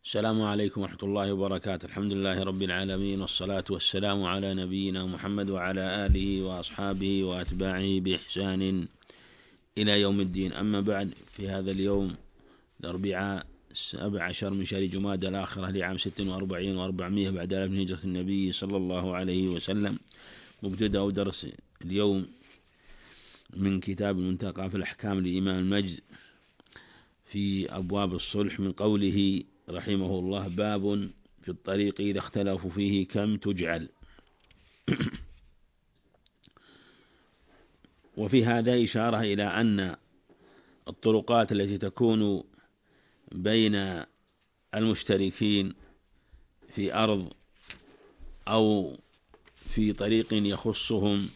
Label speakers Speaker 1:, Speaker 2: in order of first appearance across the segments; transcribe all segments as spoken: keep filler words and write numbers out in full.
Speaker 1: السلام عليكم ورحمة الله وبركاته. الحمد لله رب العالمين، والصلاة والسلام على نبينا محمد وعلى آله وأصحابه وأتباعه بإحسان إلى يوم الدين. أما بعد، في هذا اليوم الأربعاء السابع عشر من شهر جمادى الآخرة لعام ست وأربعين وأربعمائة بعد ألف من هجرة النبي صلى الله عليه وسلم، مبتدأ درس اليوم من كتاب المنتقى في الأحكام للإمام المجد في أبواب الصلح، من قوله رحمه الله: باب في الطريق إذا اختلفوا فيه كم تجعل. وفي هذا إشارة إلى أن الطرقات التي تكون بين المشتركين في أرض أو في طريق يخصهم،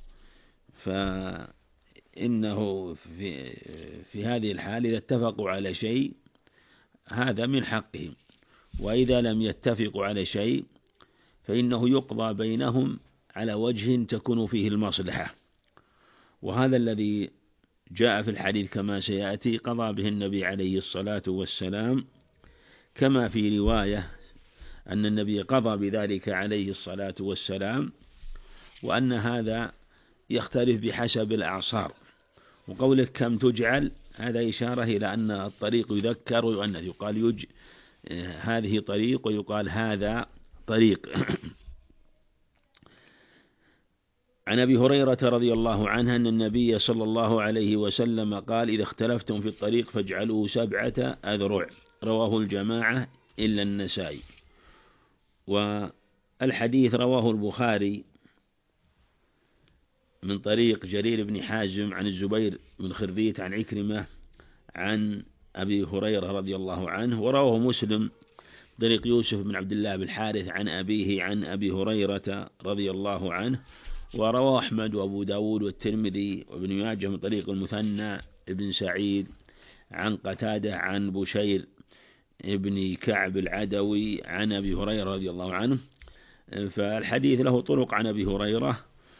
Speaker 1: فإنه في, في هذه الحال إذا اتفقوا على شيء هذا من حقهم، وإذا لم يتفقوا على شيء فإنه يقضى بينهم على وجه تكون فيه المصلحة. وهذا الذي جاء في الحديث كما سيأتي قضى به النبي عليه الصلاة والسلام، كما في رواية أن النبي قضى بذلك عليه الصلاة والسلام، وأن هذا يختلف بحسب الأعصار. وقولك كم تجعل هذا إشارة إلى أن الطريق يذكر ويؤنث، يقال يج هذه طريق ويقال هذا طريق. عن أبي هريرة رضي الله عنه أن النبي صلى الله عليه وسلم قال: إذا اختلفتم في الطريق فاجعلوه سبعة أذرع. رواه الجماعة إلا النسائي. والحديث رواه البخاري من طريق جرير بن حازم عن الزبير بن خريت عن عكرمة عن أبي هريرة رضي الله عنه، ورواه مسلم طريق يوسف بن عبد الله بن الحارث عن أبيه عن أبي هريرة رضي الله عنه، ورواه أحمد وأبو داود والترمذي وابن ماجه من طريق المثنى ابن سعيد عن قتادة عن بشير ابن كعب العدوي عن أبي هريرة رضي الله عنه. فالحديث له طرق عن أبي هريرة،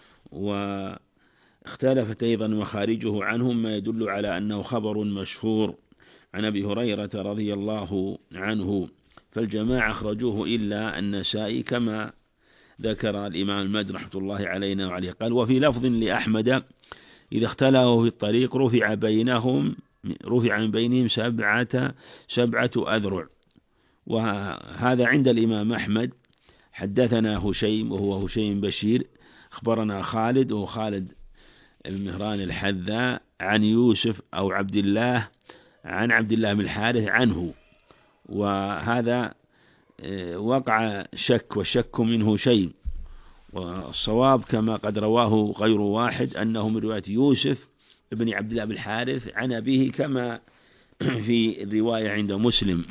Speaker 1: واختلفت أيضا مخارجه عنهم، ما يدل على أنه خبر مشهور عن أبي هريرة رضي الله عنه. فالجماعة أخرجوه إلا النسائي كما ذكر الإمام المجد رحمة الله علينا وعليه. قال: وفي لفظ لأحمد: إذا اختلفوا في الطريق رفع بينهم رفع من بينهم سبعة سبعة أذرع. وهذا عند الإمام أحمد. حدثنا هشيم وهو هشيم بشير، أخبرنا خالد وهو خالد بن مهران الحذاء عن يوسف أو عبد الله عن عبد الله بن الحارث عنه. وهذا وقع شك، والشك منه شيء، والصواب كما قد رواه غير واحد أنه من رواية يوسف بن عبد الله بن الحارث عن أبيه كما في الرواية عند مسلم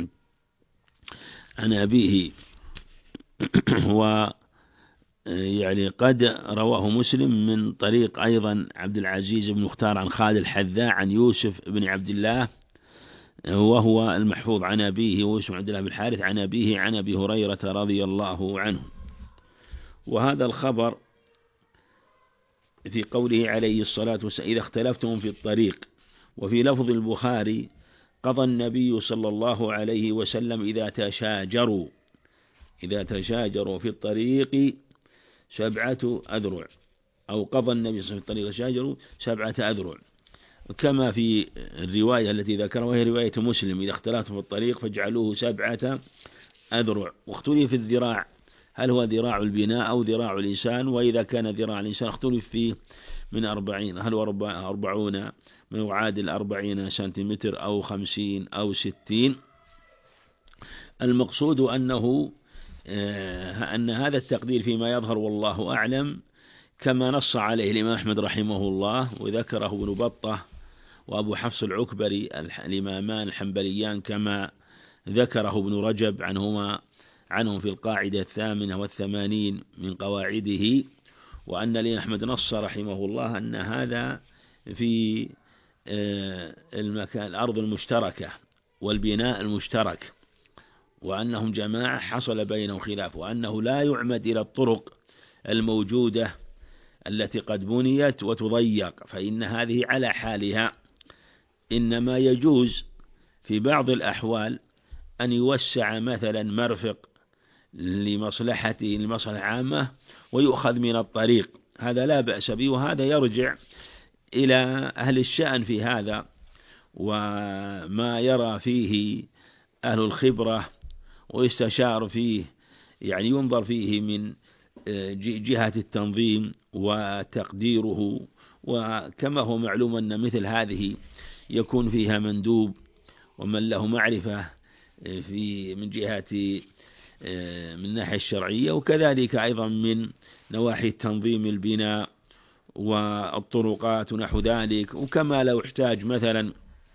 Speaker 1: عن أبيه. و يعني قد رواه مسلم من طريق أيضا عبد العزيز بن مختار عن خالد الحذاء عن يوسف بن عبد الله، وهو المحفوظ عن أبيه يوسف بن عبد الله بن الحارث عن أبيه عن أبي هريرة رضي الله عنه. وهذا الخبر في قوله عليه الصلاة والسلام: إذا اختلفتم في الطريق. وفي لفظ البخاري: قضى النبي صلى الله عليه وسلم إذا تشاجروا إذا تشاجروا في الطريق سبعة أذرع، أو قضى النبي صلى الله عليه وسلم في الطريق شاجروا سبعة أذرع، كما في الرواية التي ذكرها وهي رواية مسلم: إذا اختلفتم في الطريق فاجعلوه سبعة أذرع. واختلف في الذراع، هل هو ذراع البناء أو ذراع الإنسان؟ وإذا كان ذراع الإنسان اختلف فيه من أربعين، هل هو أربعون من يعادل أربعين سنتيمتر أو خمسين أو ستين؟ المقصود أنه أن هذا التقدير فيما يظهر والله أعلم كما نص عليه الإمام أحمد رحمه الله، وذكره ابن بطة وأبو حفص العكبري الإمامان الحنبليان، كما ذكره ابن رجب عنهما عنهم في القاعدة الثامنة والثمانين من قواعده. وأن الإمام أحمد نص رحمه الله أن هذا في المكان الأرض المشتركة والبناء المشترك، وأنهم جماعة حصل بينهم خلاف، وأنه لا يعمد إلى الطرق الموجودة التي قد بنيت وتضيق، فإن هذه على حالها، إنما يجوز في بعض الأحوال أن يوسع مثلا مرفق لمصلحته لمصلحة عامة ويؤخذ من الطريق، هذا لا بأس به، وهذا يرجع إلى أهل الشأن في هذا وما يرى فيه أهل الخبرة ويستشار فيه، يعني ينظر فيه من جهة التنظيم وتقديره. وكما هو معلوم أن مثل هذه يكون فيها مندوب ومن له معرفة في من جهة من الناحية الشرعية، وكذلك أيضا من نواحي تنظيم البناء والطرقات ونحو ذلك. وكما لو احتاج مثلا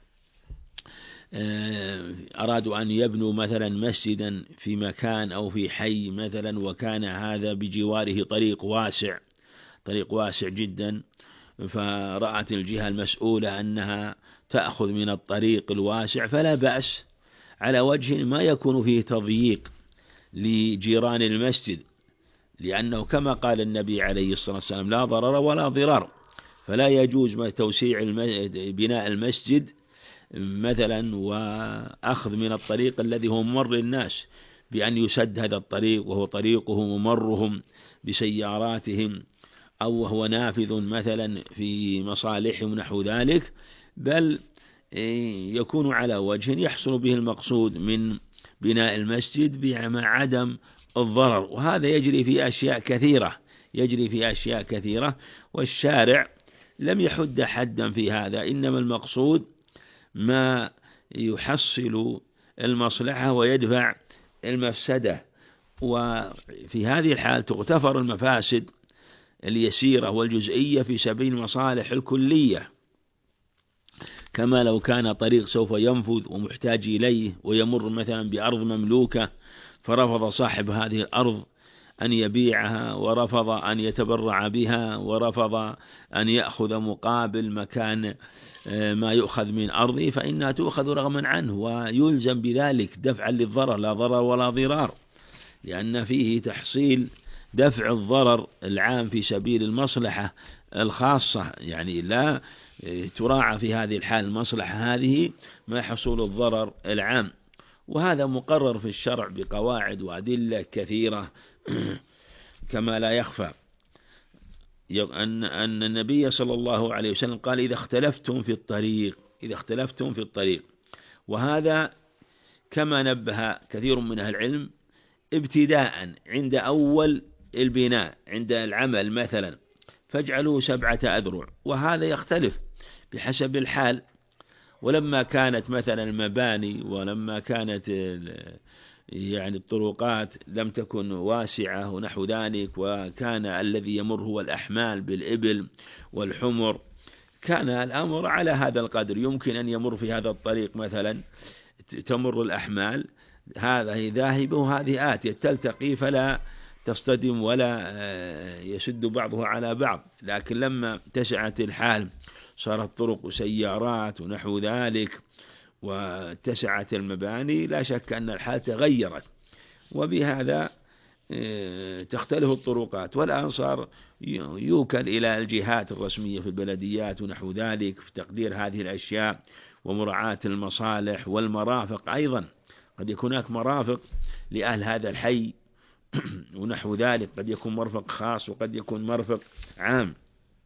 Speaker 1: أرادوا أن يبنوا مثلا مسجدا في مكان أو في حي مثلا، وكان هذا بجواره طريق واسع طريق واسع جدا، فرأت الجهة المسؤولة أنها تأخذ من الطريق الواسع، فلا بأس على وجه ما يكون فيه تضييق لجيران المسجد، لأنه كما قال النبي عليه الصلاة والسلام لا ضرر ولا ضرار، فلا يجوز توسيع بناء المسجد مثلا وأخذ من الطريق الذي هو ممر الناس بأن يسد هذا الطريق وهو طريقهم ومرهم بسياراتهم، أو هو نافذ مثلا في مصالحهم نحو ذلك، بل يكون على وجه يحصل به المقصود من بناء المسجد مع عدم الضرر. وهذا يجري في أشياء كثيرة يجري في أشياء كثيرة والشارع لم يحد حدا في هذا، إنما المقصود ما يحصل المصلحة ويدفع المفسدة، وفي هذه الحال تغتفر المفاسد اليسيرة والجزئية في سبيل المصالح الكلية، كما لو كان طريق سوف ينفذ ومحتاج إليه ويمر مثلا بأرض مملوكة، فرفض صاحب هذه الأرض أن يبيعها، ورفض أن يتبرع بها، ورفض أن يأخذ مقابل مكان ما يؤخذ من أرضه، فإنها تؤخذ رغما عنه ويلزم بذلك دفعا للضرر، لا ضرر ولا ضرار، لأن فيه تحصيل دفع الضرر العام في سبيل المصلحة الخاصة، يعني لا تراعى في هذه الحال المصلحة هذه ما حصول الضرر العام. وهذا مقرر في الشرع بقواعد وأدلة كثيرة كما لا يخفى أن أن النبي صلى الله عليه وسلم قال إذا اختلفتم في الطريق إذا اختلفتم في الطريق وهذا كما نبه كثير من أهل العلم ابتداء عند أول البناء عند العمل مثلا، فاجعلوا سبعة أذرع، وهذا يختلف بحسب الحال. ولما كانت مثلا المباني ولما كانت يعني الطرقات لم تكن واسعة ونحو ذلك، وكان الذي يمر هو الأحمال بالإبل والحمر، كان الأمر على هذا القدر، يمكن أن يمر في هذا الطريق مثلا تمر الأحمال، هذه ذاهبة وهذه آتية تلتقي فلا تصطدم ولا يشد بعضها على بعض. لكن لما اتسعت الحال صارت طرق وسيارات ونحو ذلك واتسعت المباني، لا شك أن الحال تغيرت، وبهذا تختلف الطرقات. والآن صار يوكل إلى الجهات الرسمية في البلديات ونحو ذلك في تقدير هذه الأشياء ومراعاة المصالح والمرافق أيضا، قد يكون هناك مرافق لأهل هذا الحي ونحو ذلك، قد يكون مرفق خاص وقد يكون مرفق عام،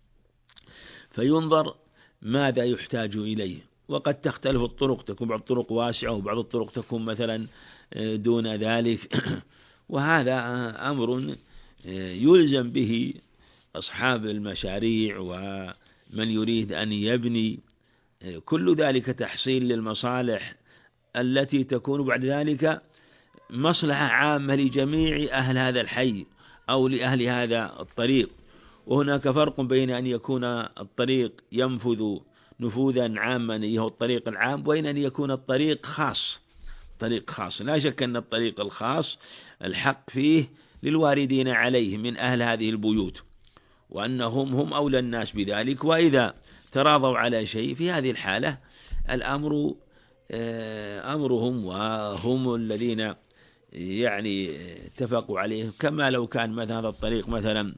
Speaker 1: فينظر ماذا يحتاج إليه. وقد تختلف الطرق، تكون بعض الطرق واسعة وبعض الطرق تكون مثلا دون ذلك وهذا أمر يلزم به أصحاب المشاريع ومن يريد أن يبني، كل ذلك تحصيل للمصالح التي تكون بعد ذلك مصلحة عامة لجميع أهل هذا الحي أو لأهل هذا الطريق. وهناك فرق بين أن يكون الطريق ينفذ نفوذا عاما هو الطريق العام، وبين أن يكون الطريق خاص طريق خاص. لا شك أن الطريق الخاص الحق فيه للواردين عليه من أهل هذه البيوت، وأنهم هم أولى الناس بذلك، وإذا تراضوا على شيء في هذه الحالة الأمر أمرهم وهم الذين يعني اتفقوا عليه. كما لو كان مثلا هذا الطريق مثلا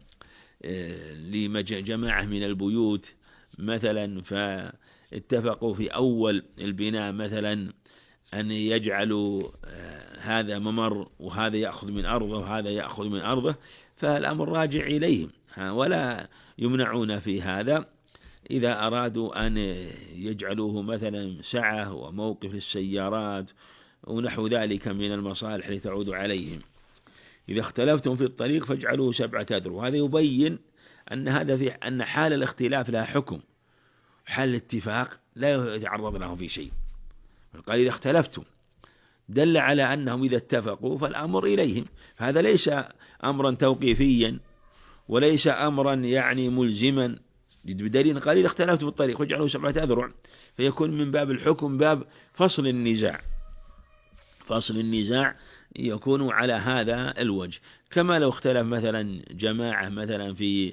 Speaker 1: لجماعة من البيوت مثلا، فاتفقوا في أول البناء مثلا أن يجعلوا هذا ممر وهذا يأخذ من أرضه وهذا يأخذ من أرضه، فالأمر راجع إليهم، ولا يمنعون في هذا إذا أرادوا أن يجعلوه مثلا سعة وموقف للسيارات ونحو ذلك من المصالح التي تعود عليهم. إذا اختلفتم في الطريق فاجعلوه سبعة أذرع. وهذا يبين أن هذا في أن حال الاختلاف لها حكم، حال الاتفاق لا يتعرض له في شيء. قال إذا اختلفتم دل على أنهم إذا اتفقوا فالأمر إليهم، هذا ليس أمرا توقيفيا وليس أمرا يعني ملزما، بدليل قال إذا اختلفتم في الطريق فاجعلوه سبعة أذرع، فيكون من باب الحكم باب فصل النزاع، فصل النزاع يكون على هذا الوجه. كما لو اختلف مثلا جماعة مثلا في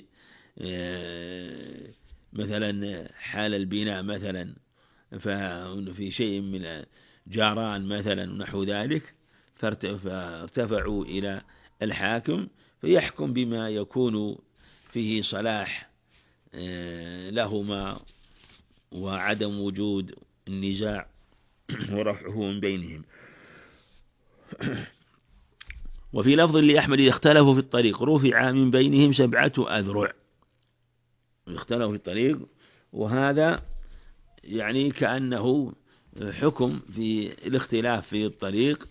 Speaker 1: مثلا حال البناء مثلا، ففي شيء من جاران مثلا نحو ذلك، فارتفعوا إلى الحاكم فيحكم بما يكون فيه صلاح لهما وعدم وجود النزاع ورفعه من بينهم. وفي لفظ لأحمد إذا اختلفوا في الطريق رفع من بينهم سبعة أذرع. اختلفوا في الطريق، وهذا يعني كأنه حكم في الاختلاف في الطريق،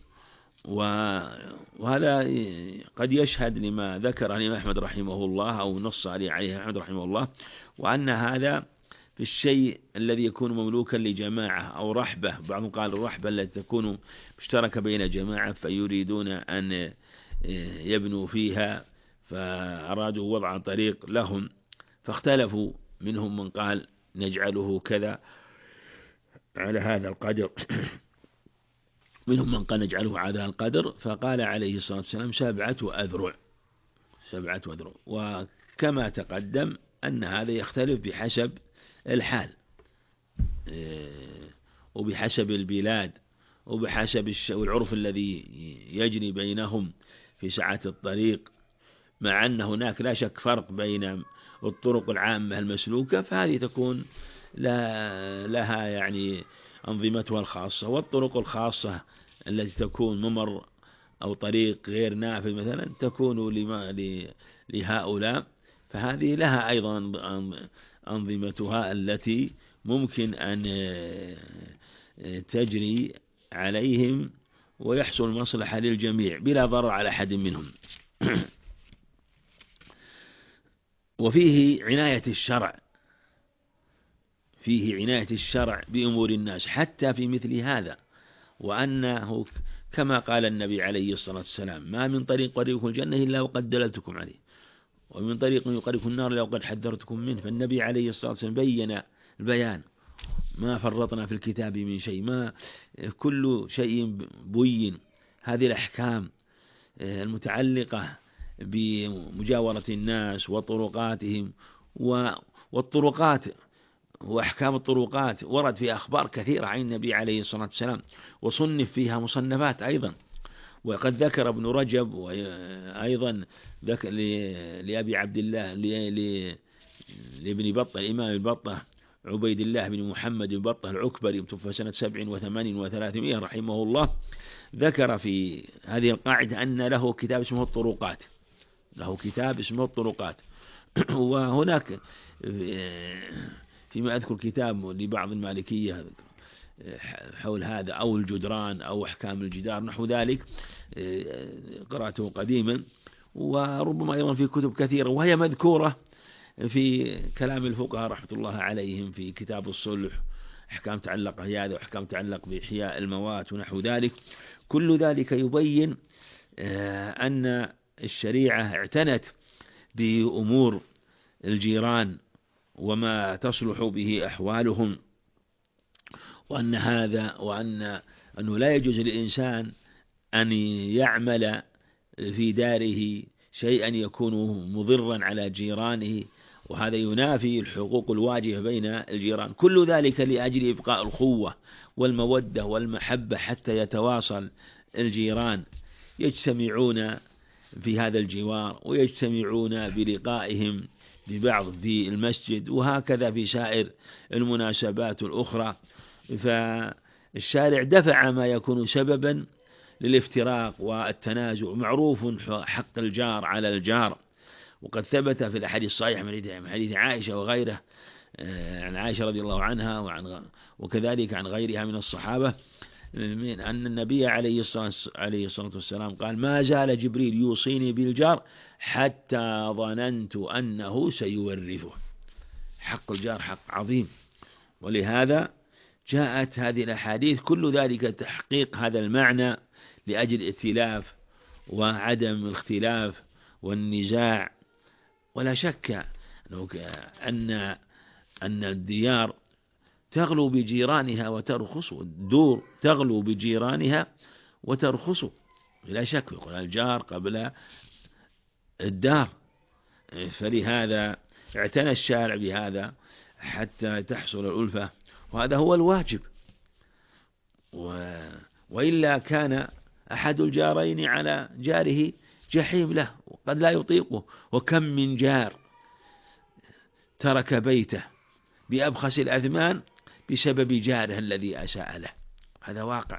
Speaker 1: وهذا قد يشهد لما ذكر الإمام أحمد رحمه الله أو نص عليه أحمد رحمه الله، وأن هذا في الشيء الذي يكون مملوكا لجماعة أو رحبة. بعضهم قال الرحبة التي تكون مشتركة بين جماعة فيريدون أن يبنوا فيها فأرادوا وضع طريق لهم فاختلفوا، منهم من قال نجعله كذا على هذا القدر، منهم من قال نجعله على هذا القدر، فقال عليه الصلاة والسلام سبعة أذرع، سبعة أذرع. وكما تقدم أن هذا يختلف بحسب الحال وبحسب البلاد وبحسب العرف الذي يجري بينهم في سعة الطريق، مع أن هناك لا شك فرق بين الطرق العامة المسلوكة فهذه تكون لها يعني أنظمتها الخاصة، والطرق الخاصة التي تكون ممر أو طريق غير نافذ مثلا تكون لهؤلاء، فهذه لها أيضا أنظمتها التي ممكن أن تجري عليهم ويحصل مصلحة للجميع بلا ضرر على أحد منهم. وفيه عناية الشرع، فيه عناية الشرع بأمور الناس حتى في مثل هذا، وأنه كما قال النبي عليه الصلاة والسلام ما من طريق قريبكم الجنة إلا وقد دللتكم عليه، ومن طريق يقربكم النار إلا وقد حذرتكم منه. فالنبي عليه الصلاة والسلام بين البيان، ما فرطنا في الكتاب من شيء، ما كل شيء بين هذه الأحكام المتعلقة بمجاورة الناس وطرقاتهم والطرقات وأحكام الطرقات ورد في أخبار كثيرة عن النبي عليه الصلاة والسلام، وصنف فيها مصنفات أيضا. وقد ذكر ابن رجب وأيضا ذكر لأبي عبد الله لابن بطة الإمام البطة عبيد الله بن محمد بن بطة العكبري متوفى سنة سبع وثمانين وثلاثمائة رحمه الله، ذكر في هذه القاعدة أن له كتاب اسمه الطرقات، له كتاب اسمه الطرقات. وهناك فيما أذكر كتاب لبعض المالكية حول هذا أو الجدران أو أحكام الجدار نحو ذلك، قرأته قديما، وربما أيضا في كتب كثيرة وهي مذكورة في كلام الفقهاء رحمة الله عليهم في كتاب الصلح، أحكام تعلق بهذا وأحكام تعلق بإحياء الموات ونحو ذلك. كل ذلك يبين أن الشريعة اعتنت بأمور الجيران وما تصلح به أحوالهم، وأن هذا وأن أنه لا يجوز للإنسان أن يعمل في داره شيئا يكون مضرا على جيرانه، وهذا ينافي الحقوق الواجبة بين الجيران. كل ذلك لأجل إبقاء الخوة والمودة والمحبة حتى يتواصل الجيران، يجتمعون في هذا الجوار ويجتمعون بلقائهم ببعض في المسجد، وهكذا في سائر المناسبات الأخرى. الشارع دفع ما يكون سببا للافتراق والتنازع. معروف حق الجار على الجار، وقد ثبت في الأحاديث الصحيحة من حديث عائشة وغيره، عن عائشة رضي الله عنها وعن وكذلك عن غيرها من الصحابة، من أن النبي عليه الصلاة والسلام قال: ما زال جبريل يوصيني بالجار حتى ظننت أنه سيورثه. حق الجار حق عظيم، ولهذا جاءت هذه الأحاديث كل ذلك تحقيق هذا المعنى لأجل الائتلاف وعدم الاختلاف والنزاع. ولا شك أن أن الديار تغلو بجيرانها وترخص، الدور تغلو بجيرانها وترخص، لا شك. يقول الجار قبل الدار، فلهذا اعتنى الشارع بهذا حتى تحصل الألفة، وهذا هو الواجب. و... وإلا كان أحد الجارين على جاره جحيم له وقد لا يطيقه. وكم من جار ترك بيته بأبخس الأثمان بسبب جاره الذي أساء له، هذا واقع.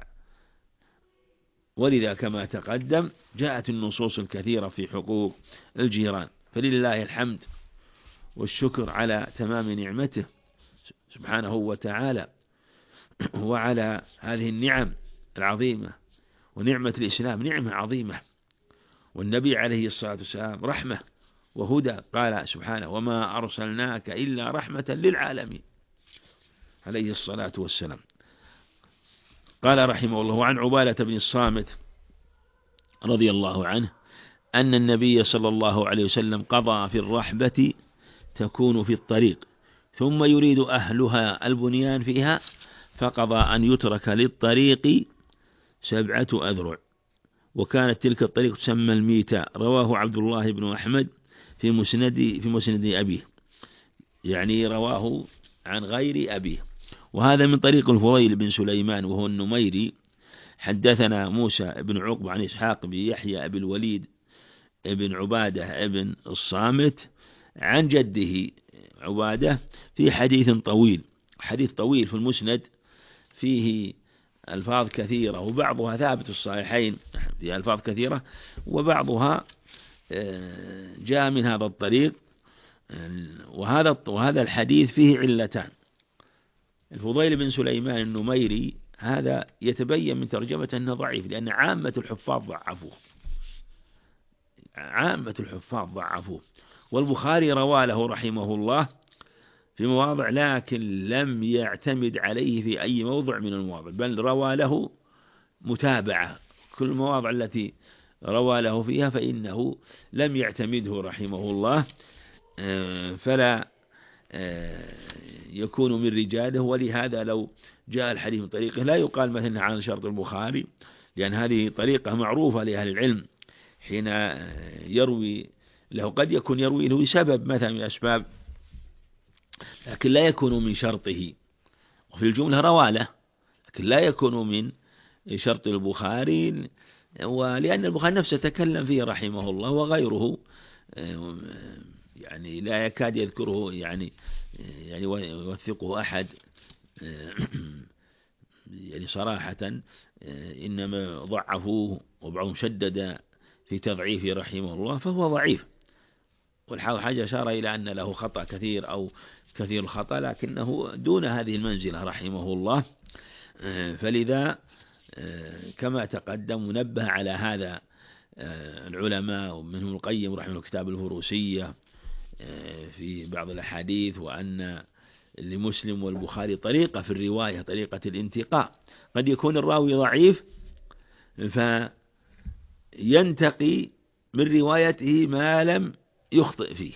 Speaker 1: ولذا كما تقدم جاءت النصوص الكثيرة في حقوق الجيران، فلله الحمد والشكر على تمام نعمته سبحانه وتعالى، وعلى هذه النعم العظيمة. ونعمة الإسلام نعمة عظيمة، والنبي عليه الصلاة والسلام رحمة وهدى. قال سبحانه: وما أرسلناك إلا رحمة للعالمين، عليه الصلاة والسلام. قال رحمه الله: وعن عبادة بن الصامت رضي الله عنه أن النبي صلى الله عليه وسلم قضى في الرحبة تكون في الطريق ثم يريد أهلها البنيان فيها، فقضى أن يترك للطريق سبعة أذرع، وكانت تلك الطريق تسمى الميتة. رواه عبد الله بن أحمد في مسند في مسند أبيه، يعني رواه عن غير أبيه. وهذا من طريق الفضيل بن سليمان وهو النميري. حدثنا موسى بن عقبة عن إسحاق بن يحيى أبي الوليد ابن عبادة ابن الصامت عن جده عبادة في حديث طويل، حديث طويل في المسند فيه ألفاظ كثيرة، وبعضها ثابت الصحيحين فيها ألفاظ كثيرة، وبعضها جاء من هذا الطريق. وهذا وهذا الحديث فيه علتان. الفضيل بن سليمان النميري هذا يتبين من ترجمته أنه ضعيف، لأن عامة الحفاظ ضعفوه، عامة الحفاظ ضعفوه. والبخاري روى له رحمه الله في مواضع، لكن لم يعتمد عليه في أي موضع من المواضع، بل روى له متابعة. كل المواضع التي روى له فيها فإنه لم يعتمده رحمه الله، فلا يكون من رجاله. ولهذا لو جاء الحديث من طريقه لا يقال مثلا عن شرط البخاري، لأن هذه طريقة معروفة لأهل العلم حين يروي له. قد يكون يروي له سبب مثلا من الأسباب، لكن لا يكون من شرطه، وفي الجملة روى له، لكن لا يكون من شرط البخاري. ولأن البخاري نفسه تكلم فيه رحمه الله، وغيره يعني لا يكاد يذكره، يعني يعني يوثقه أحد يعني صراحة، إنما ضعفوه وبعضهم شدد في تضعيفه رحمه الله، فهو ضعيف. والحاجة أشار إلى أن له خطأ كثير أو كثير الخطأ، لكنه دون هذه المنزلة رحمه الله. فلذا كما تقدم نبه على هذا العلماء، ومنهم القيم رحمه الله كتاب الفروسية في بعض الأحاديث، وأن لمسلم والبخاري طريقة في الرواية، طريقة الانتقاء. قد يكون الراوي ضعيف فينتقي من روايته ما لم يخطئ فيه،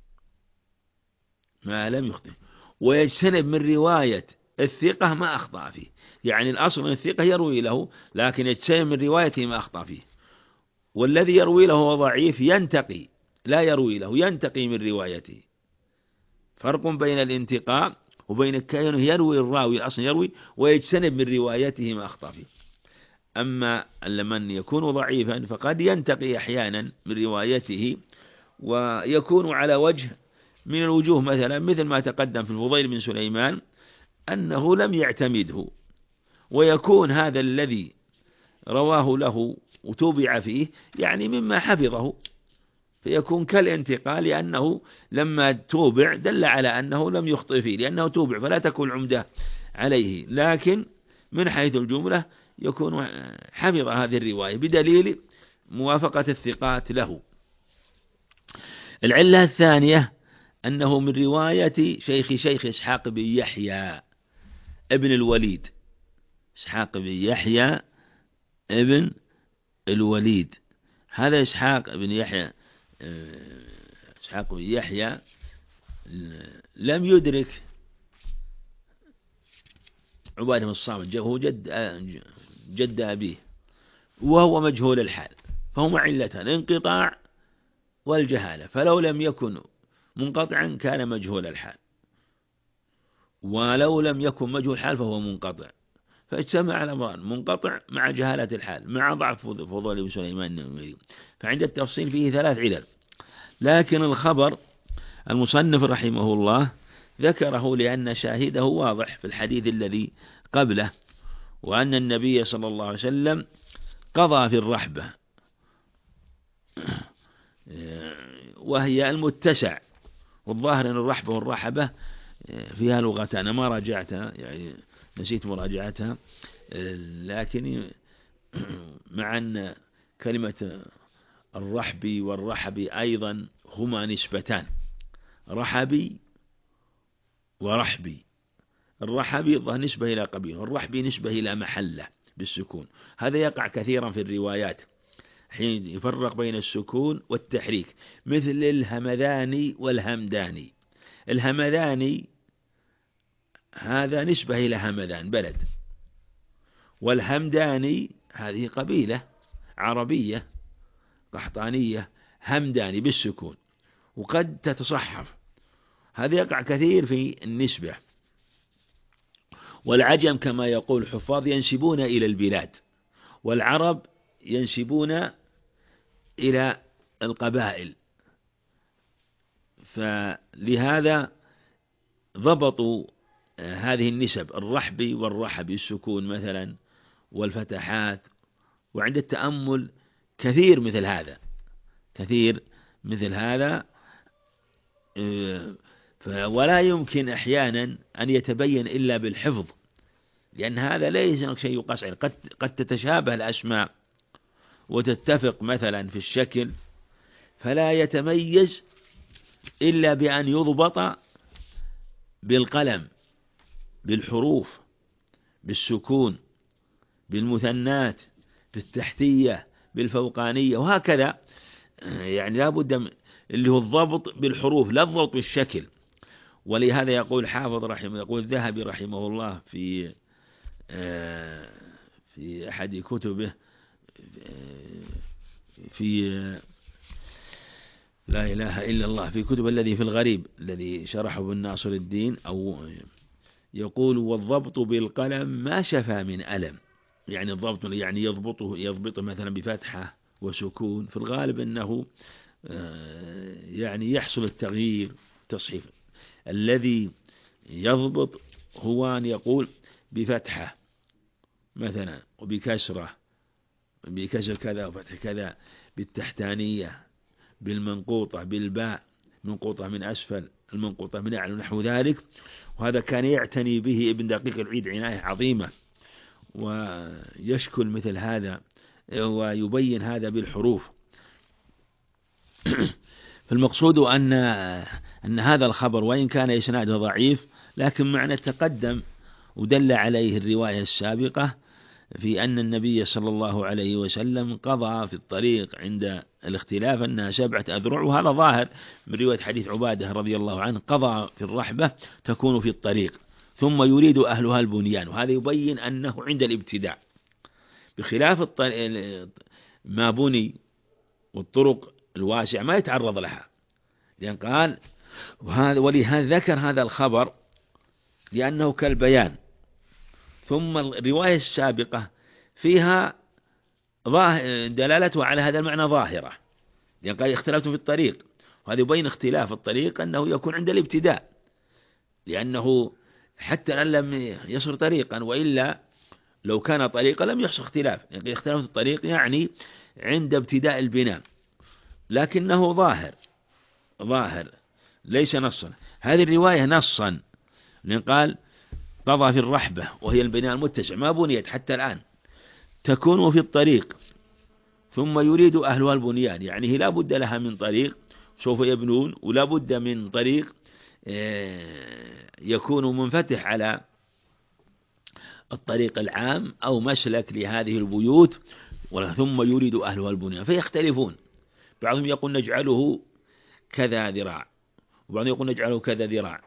Speaker 1: ما لم يخطئ، ويجتنب من رواية الثقة ما أخطأ فيه. يعني الأصل أن الثقة يروي له، لكن يجتنب من روايته ما أخطأ فيه. والذي يروي له هو ضعيف ينتقي، لا يروي له، ينتقي من روايته. فرق بين الانتقاء وبين كونه يروي الراوي الأصل يروي ويجتنب من روايته ما أخطأ فيه. أما من يكون ضعيفا فقد ينتقي أحيانا من روايته، ويكون على وجه من الوجوه، مثلا مثل ما تقدم في الفضيل بن سليمان أنه لم يعتمده، ويكون هذا الذي رواه له وتوبع فيه يعني مما حفظه، فيكون كالانتقال، لأنه لما توبع دل على أنه لم يخطئ فيه لأنه توبع، فلا تكون عمدة عليه. لكن من حيث الجملة يكون حفظ هذه الرواية بدليل موافقة الثقات له. العلة الثانية أنه من رواية شيخ شيخ إسحاق بن يحيى ابن الوليد، إسحاق بن يحيى ابن الوليد. هذا إسحاق بن يحيى إسحاق بن يحيى لم يدرك عبادة بن الصامت، هو جد جد أبيه، وهو مجهول الحال، فهما علتان: الانقطاع والجهالة. فلو لم يكن منقطعا كان مجهول الحال، ولو لم يكن مجهول الحال فهو منقطع، فاجتمع الأمران: منقطع مع جهالة الحال مع ضعف فضول بن سليمان النميري. فعند التفصيل فيه ثلاث علل، لكن الخبر المصنف رحمه الله ذكره لأن شاهده واضح في الحديث الذي قبله، وأن النبي صلى الله عليه وسلم قضى في الرحبة، وهي المتسع، والظاهر أن الرحبة والرحبة فيها لغتان، أنا ما راجعتها يعني نسيت مراجعتها، لكن مع أن كلمة الرحبي والرحبي أيضا هما نسبتان، رحبي ورحبي. الرحبي نسبة إلى قبيل، والرحبي نسبة إلى محلة بالسكون. هذا يقع كثيرا في الروايات حين يفرق بين السكون والتحريك، مثل الهمذاني والهمداني. الهمذاني هذا نسبة إلى همذان بلد، والهمداني هذه قبيلة عربية قحطانية، همداني بالسكون، وقد تتصحف. هذا يقع كثير في النسبة. والعجم كما يقول الحفاظ ينسبون إلى البلاد، والعرب ينسبون إلى القبائل، فلهذا ضبطوا هذه النسب: الرحبي والرحبي السكون مثلا والفتحات. وعند التأمل كثير مثل هذا، كثير مثل هذا، ولا يمكن أحيانا أن يتبين إلا بالحفظ، لأن هذا ليس شيء يقاس عليه. قد قد تتشابه الأسماء وتتفق مثلا في الشكل، فلا يتميز إلا بأن يضبط بالقلم، بالحروف، بالسكون، بالمثنات، بالتحتية، بالفوقانية، وهكذا. يعني لا بد اللي هو الضبط بالحروف، لا الضبط بالشكل. ولهذا يقول حافظ رحمه يقول الذهبي رحمه الله في في أحد كتبه في لا إله إلا الله في كتب الذي في الغريب الذي شرحه ابن ناصر الدين، أو يقول: والضبط بالقلم ما شفى من ألم. يعني الضبط يعني يضبطه يضبطه مثلا بفتحة وسكون، في الغالب أنه يعني يحصل التغيير تصحيف. الذي يضبط هو أن يقول بفتحة مثلا، وبكسرة، بكسر كذا وفتح كذا، بالتحتانية، بالمنقوطة، بالباء، منقوطة من أسفل، المنقوطة من أعلى، نحو ذلك. وهذا كان يعتني به ابن دقيق العيد عناية عظيمة، ويشكل مثل هذا ويبين هذا بالحروف. فالمقصود أن أن هذا الخبر وإن كان إسناده ضعيف، لكن معنى تقدم ودل عليه الرواية السابقة في أن النبي صلى الله عليه وسلم قضى في الطريق عند الاختلاف أنها سبعة أذرع، وهذا ظاهر من رواية حديث عبادة رضي الله عنه: قضى في الرحبة تكون في الطريق ثم يريد أهلها البنيان. وهذا يبين أنه عند الابتداء، بخلاف ما بني والطرق الواسعة ما يتعرض لها، لأن قال وهذا ولهذا ذكر هذا الخبر لأنه كالبيان. ثم الرواية السابقة فيها دلالته على هذا المعنى ظاهرة، لأن قال اختلفتم في الطريق، وهذا يبين اختلاف الطريق أنه يكون عند الابتداء، لأنه حتى أن لم يصر طريقا وإلا لو كان طريقا لم يحصل اختلاف، يعني اختلاف الطريق يعني عند ابتداء البناء، لكنه ظاهر ظاهر ليس نصا. هذه الرواية نصا، لأن قال قضى في الرحبة وهي البناء المتسع ما بنيت حتى الآن، تكون في الطريق ثم يريد أهلها البنيان، يعني لا بد لها من طريق سوف يبنون، ولا بد من طريق يكون منفتح على الطريق العام أو مسلك لهذه البيوت، ثم يريد أهلها البنيان، فيختلفون. بعضهم يقول نجعله كذا ذراع، وبعضهم يقول نجعله كذا ذراع،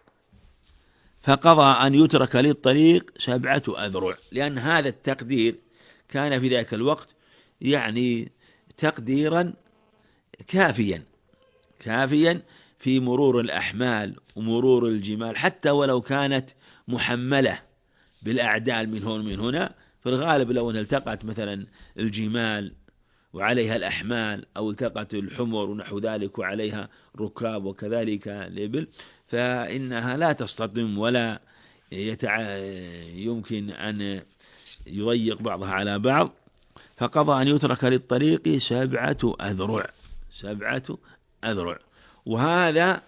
Speaker 1: فقضى أن يترك للطريق سبعة أذرع، لأن هذا التقدير كان في ذاك الوقت يعني تقديرا كافيا كافيا في مرور الأحمال ومرور الجمال، حتى ولو كانت محملة بالأعدال من هون من هنا. في الغالب لو أن التقت مثلا الجمال وعليها الأحمال، أو التقت الحمر ونحو ذلك وعليها ركاب وكذلك الإبل، فإنها لا تصطدم ولا يتع... يمكن أن يضيق بعضها على بعض. فقضى أن يترك للطريق سبعة أذرع سبعة أذرع وهذا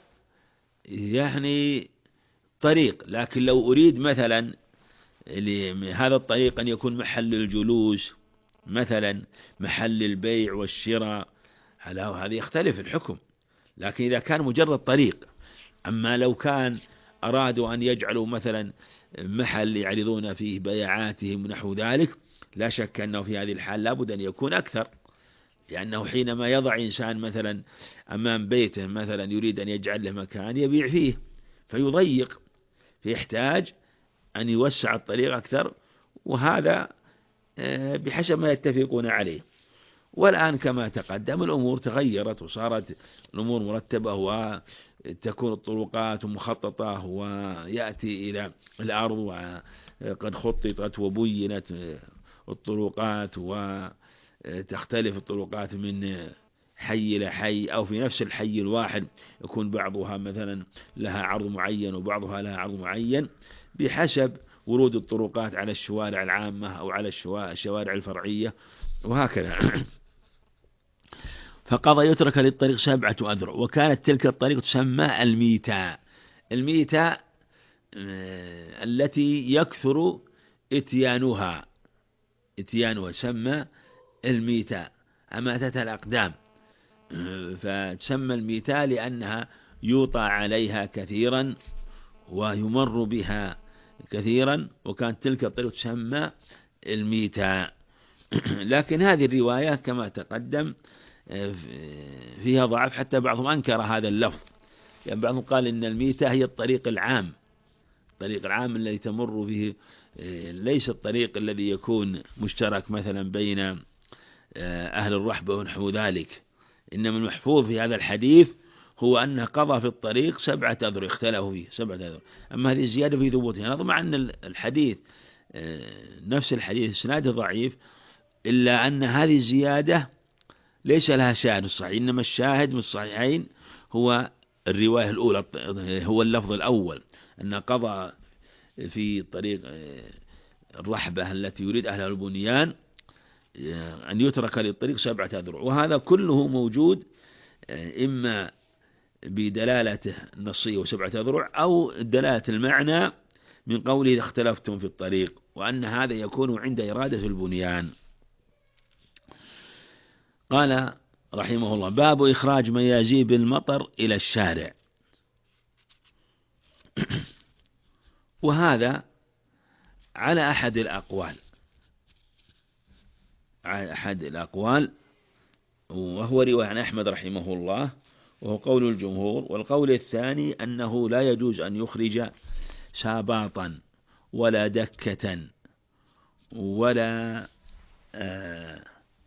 Speaker 1: يعني طريق، لكن لو أريد مثلا هذا الطريق أن يكون محل الجلوس مثلا، محل البيع والشراء، هذا يختلف الحكم. لكن إذا كان مجرد طريق، أما لو كان أرادوا أن يجعلوا مثلا محل يعرضون فيه بيعاتهم ونحو ذلك، لا شك أنه في هذه الحال لابد أن يكون أكثر، لأنه حينما يضع إنسان مثلا أمام بيته مثلا يريد أن يجعل له مكان يبيع فيه فيضيق، فيحتاج أن يوسع الطريق أكثر، وهذا بحسب ما يتفقون عليه. والآن كما تقدم الأمور تغيرت وصارت الأمور مرتبة، وتكون الطرقات مخططة، ويأتي إلى الأرض وقد خططت وبينت الطرقات، وتختلف الطرقات من حي إلى حي، أو في نفس الحي الواحد يكون بعضها مثلا لها عرض معين وبعضها لها عرض معين بحسب ورود الطرقات على الشوارع العامة أو على الشوارع الفرعية وهكذا. فقضى يترك للطريق سبعة أذرع، وكانت تلك الطريق تسمى الميتاء. الميتاء التي يكثر إتيانها إتيانها سمى الميتاء، أماتة الأقدام، فتسمى الميتاء لأنها يوطى عليها كثيرا ويمر بها كثيرا، وكانت تلك الطريق تسمى الميتاء. لكن هذه الرواية كما تقدم فيها ضعف، حتى بعضهم أنكر هذا اللفظ، يعني بعضهم قال إن الميتاء هي الطريق العام، الطريق العام الذي تمر به، ليس الطريق الذي يكون مشترك مثلا بين أهل الرحبة ونحو ذلك، إنما المحفوظ في هذا الحديث هو أنه قضى في الطريق سبعة أذرع، اختلفوا فيه سبعة أذرع. أما هذه الزيادة في ثبوتها، مع أن الحديث نفس الحديث إسناده ضعيف، إلا أن هذه الزيادة ليس لها شاهد الصحيح، إنما الشاهد من الصحيحين هو الرواية الأولى، هو اللفظ الأول، أن قضى في طريق الرحبة التي يريد أهلها البنيان أن يترك للطريق سبعة أذرع. وهذا كله موجود إما بدلالته النصية وسبعة أذرع، أو دلالة المعنى من قوله إذا اختلفتم في الطريق، وأن هذا يكون عند إرادة البنيان. قال رحمه الله: باب إخراج ميازيب المطر إلى الشارع. وهذا على أحد الأقوال على أحد الأقوال وهو رواية عن أحمد رحمه الله، وهو قول الجمهور. والقول الثاني أنه لا يجوز أن يخرج شاباطا ولا دكة ولا آه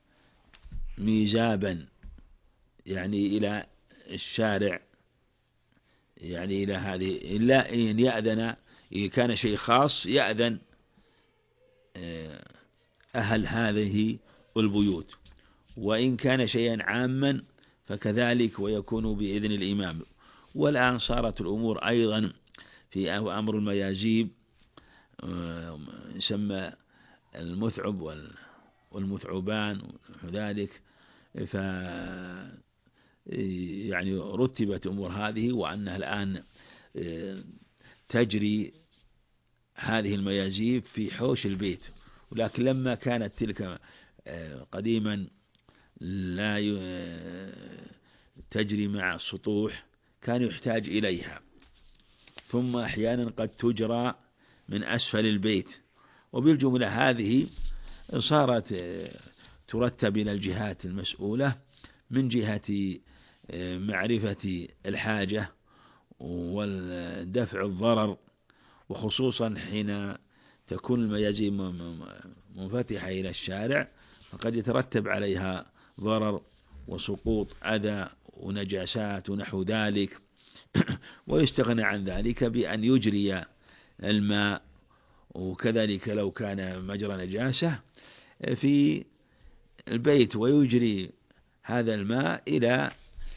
Speaker 1: ميزابا يعني إلى الشارع، يعني إلى هذه، إلا إن يأذن، إذا كان شيء خاص يأذن أهل هذه البيوت، وإن كان شيئا عاما فكذلك ويكون بإذن الإمام. والآن صارت الأمور أيضا في أمر الميازيب يسمى المثعب والمثعبان وذلك، ف يعني رتبت أمور هذه، وأنها الآن تجري هذه الميازيب في حوش البيت. ولكن لما كانت تلك قديما لا تجري مع السطوح كان يحتاج إليها، ثم أحيانا قد تجرى من أسفل البيت. وبالجملة هذه صارت ترتب إلى الجهات المسؤولة من جهة معرفة الحاجة والدفع الضرر، وخصوصا حين تكون الميازيب منفتحة إلى الشارع فقد يترتب عليها ضرر وسقوط أذى ونجاسات ونحو ذلك. ويستغنى عن ذلك بأن يجري الماء، وكذلك لو كان مجرى نجاسة في البيت ويجري هذا الماء إلى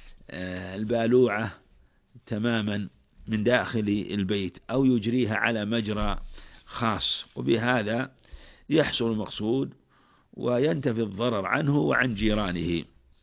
Speaker 1: البالوعة تماما من داخل البيت، أو يجريها على مجرى خاص، وبهذا يحصل المقصود وينتفي الضرر عنه وعن جيرانه.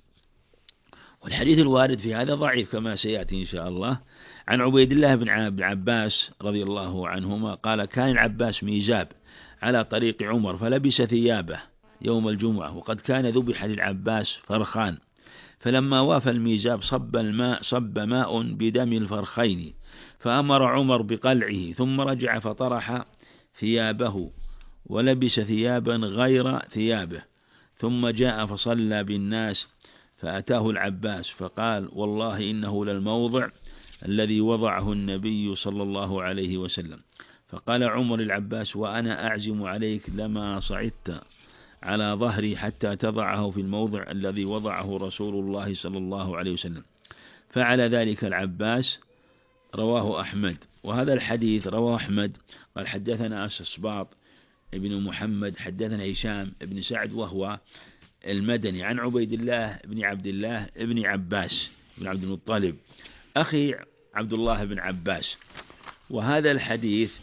Speaker 1: والحديث الوارد في هذا ضعيف كما سيأتي إن شاء الله. عن عبيد الله بن عباس رضي الله عنهما قال: كان العباس ميزاب على طريق عمر فلبس ثيابه يوم الجمعة، وقد كان ذبح للعباس فرخان، فلما وافى الميزاب صب الماء صب ماء بدم الفرخين، فأمر عمر بقلعه، ثم رجع فطرح ثيابه ولبس ثيابا غير ثيابه، ثم جاء فصلى بالناس، فأتاه العباس فقال: والله إنه للموضع الذي وضعه النبي صلى الله عليه وسلم. فقال عمر العباس: وأنا أعزم عليك لما صعدت على ظهري حتى تضعه في الموضع الذي وضعه رسول الله صلى الله عليه وسلم. فعل ذلك العباس. رواه أحمد. وهذا الحديث رواه أحمد قال: حدثنا أسباط ابن محمد حدثنا هشام ابن سعد وهو المدني عن عبيد الله بن عبد الله ابن عباس بن عبد المطلب أخي عبد الله بن عباس. وهذا الحديث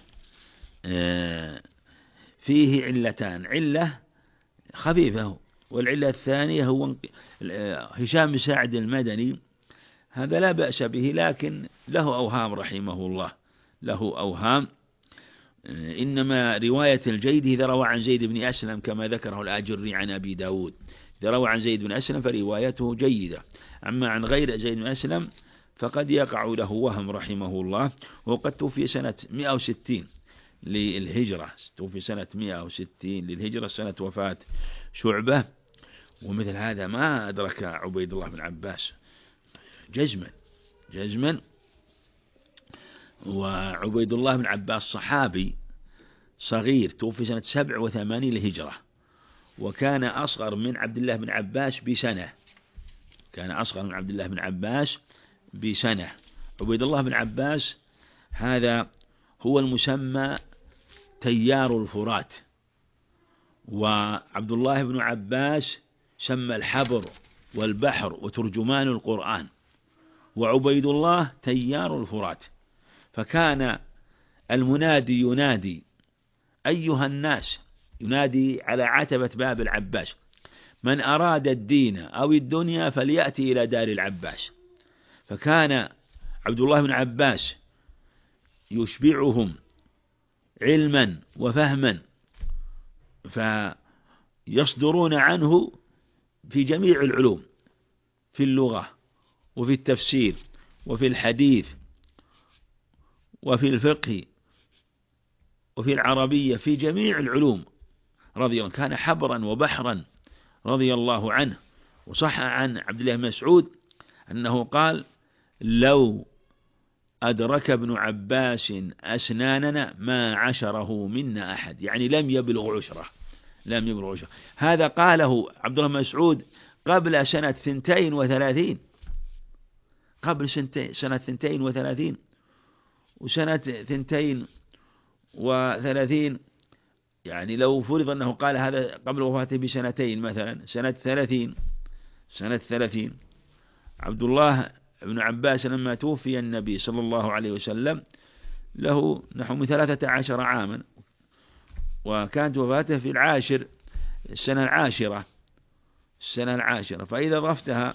Speaker 1: فيه علتان: علة خفيفة، والعلة الثانية هو هشام بن سعد المدني، هذا لا بأس به، لكن له أوهام رحمه الله، له أوهام. إنما رواية الجيد إذا روى عن زيد بن أسلم كما ذكره الآجري عن أبي داود، إذا روى عن زيد بن أسلم فروايته جيدة، أما عن غير زيد بن أسلم فقد يقع له وهم رحمه الله. وقد توفي سنة مئة وستين للهجرة، توفي سنة مئة وستين للهجرة، سنة وفاة شعبة. ومثل هذا ما أدرك عبيد الله بن عباس جزما جزما. وعبيد الله بن عباس صحابي صغير توفي سنة سبع وثمانين للهجرة، وكان أصغر من عبد الله بن عباس بسنة، كان أصغر من عبد الله بن عباس بسنة. عبيد الله بن عباس هذا هو المسمى تيار الفرات، وعبد الله بن عباس سمى الحبر والبحر وترجمان القرآن، وعبيد الله تيار الفرات. فكان المنادي ينادي: أيها الناس، ينادي على عتبة باب العباس: من أراد الدين أو الدنيا فليأتي إلى دار العباس. فكان عبد الله بن عباس يشبعهم علما وفهما، فيصدرون عنه في جميع العلوم، في اللغة وفي التفسير وفي الحديث وفي الفقه وفي العربية، في جميع العلوم رضي الله عنه. كان حبرا وبحرا رضي الله عنه. وصح عن عبد الله بن مسعود أنه قال: لو أدرك ابن عباس أسناننا ما عشره منا أحد، يعني لم يبلغ عشرة، لم يبلغ عشرة. هذا قاله عبد الله بن مسعود قبل سنة ثنتين وثلاثين، قبل سنة ثنتين وثلاثين وسنة ثنتين وثلاثين، يعني لو فرض أنه قال هذا قبل وفاته بسنتين مثلا، سنة ثلاثين، سنة ثلاثين. عبد الله بن عباس لما توفي النبي صلى الله عليه وسلم له نحو من ثلاثة عشر عاما، وكانت وفاته في العاشر السنة العاشرة السنة العاشرة فإذا ضفتها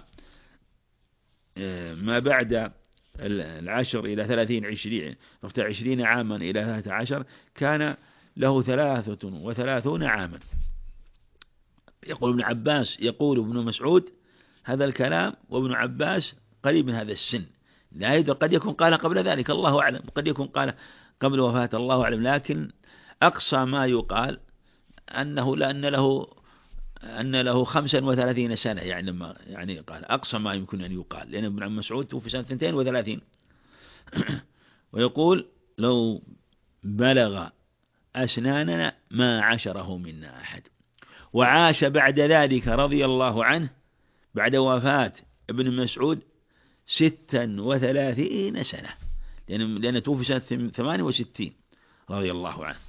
Speaker 1: ما بعد العشر إلى ثلاثين عشرين ضفت عشرين عاما إلى ثلاثة عشر كان له ثلاثة وثلاثون عاما. يقول ابن عباس يقول ابن مسعود هذا الكلام وابن عباس قريب من هذا السن، لا يدري قد يكون قال قبل ذلك الله أعلم، قد يكون قال قبل وفاة الله أعلم، لكن أقصى ما يقال أنه لأن له أن له خمسا وثلاثين سنة، يعني ما يعني قال أقصى ما يمكن أن يقال، لأن ابن مسعود توفي سنة اثنتين وثلاثين. ويقول لو بلغ أسناننا ما عشره منا أحد. وعاش بعد ذلك رضي الله عنه بعد وفاة ابن مسعود ستا وثلاثين سنة، لأن لأن توفي سنة ثمانية وستين رضي الله عنه.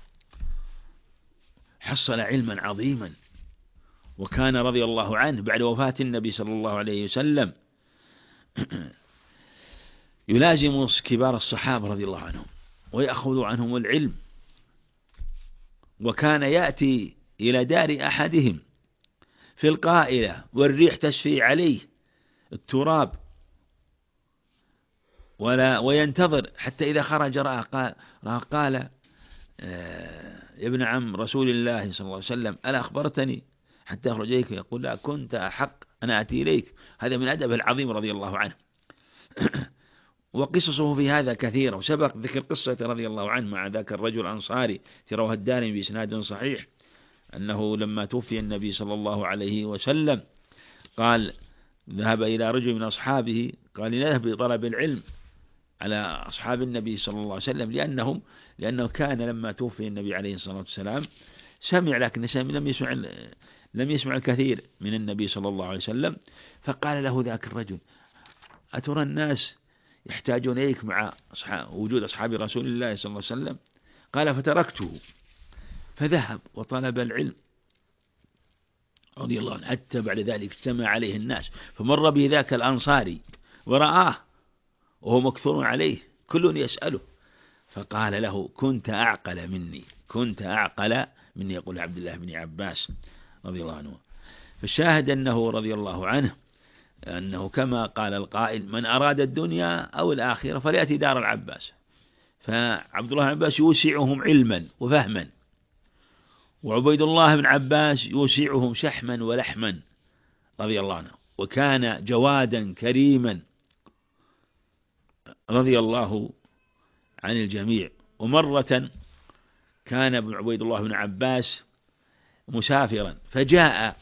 Speaker 1: حصل علما عظيما، وكان رضي الله عنه بعد وفاة النبي صلى الله عليه وسلم يلازم كبار الصحابة رضي الله عنهم ويأخذ عنهم العلم، وكان يأتي إلى دار أحدهم في القائلة والريح تشفي عليه التراب ولا وينتظر حتى إذا خرج رأى قال, قال يا ابن عم رسول الله صلى الله عليه وسلم ألا أخبرتني حتى أخرج إليك؟ يقول لا كنت أحق أنا أتي إليك. هذا من أدب العظيم رضي الله عنه. وقصصه في هذا كثيرة، وسبق ذكر قصة رضي الله عنه مع ذاك الرجل الأنصاري تروى الدارمي بإسناد صحيح أنه لما توفي النبي صلى الله عليه وسلم قال ذهب إلى رجل من أصحابه قال نذهب لطلب العلم على أصحاب النبي صلى الله عليه وسلم، لأنهم لأنه كان لما توفي النبي عليه الصلاة والسلام سمع، لكن لم يسمع لم يسمع الكثير من النبي صلى الله عليه وسلم. فقال له ذاك الرجل أترى الناس يحتاجون إليك مع أصحاب وجود أصحاب رسول الله صلى الله عليه وسلم؟ قال فتركته فذهب وطلب العلم رضي الله عنه، حتى بعد ذلك اجتمع عليه الناس، فمر به ذاك الأنصاري ورآه وهو مكثور عليه كل يسأله، فقال له كنت أعقل مني كنت أعقل مني يقول عبد الله بن عباس رضي الله عنه. فالشاهد أنه رضي الله عنه أنه كما قال القائل من أراد الدنيا أو الآخرة فليأتي دار العباس. فعبد الله بن عباس يوسعهم علما وفهما، وعبيد الله بن عباس يوسعهم شحما ولحما رضي الله عنه، وكان جوادا كريما رضي الله عن الجميع. ومرة كان ابن عبيد الله بن عباس مسافرا فجاء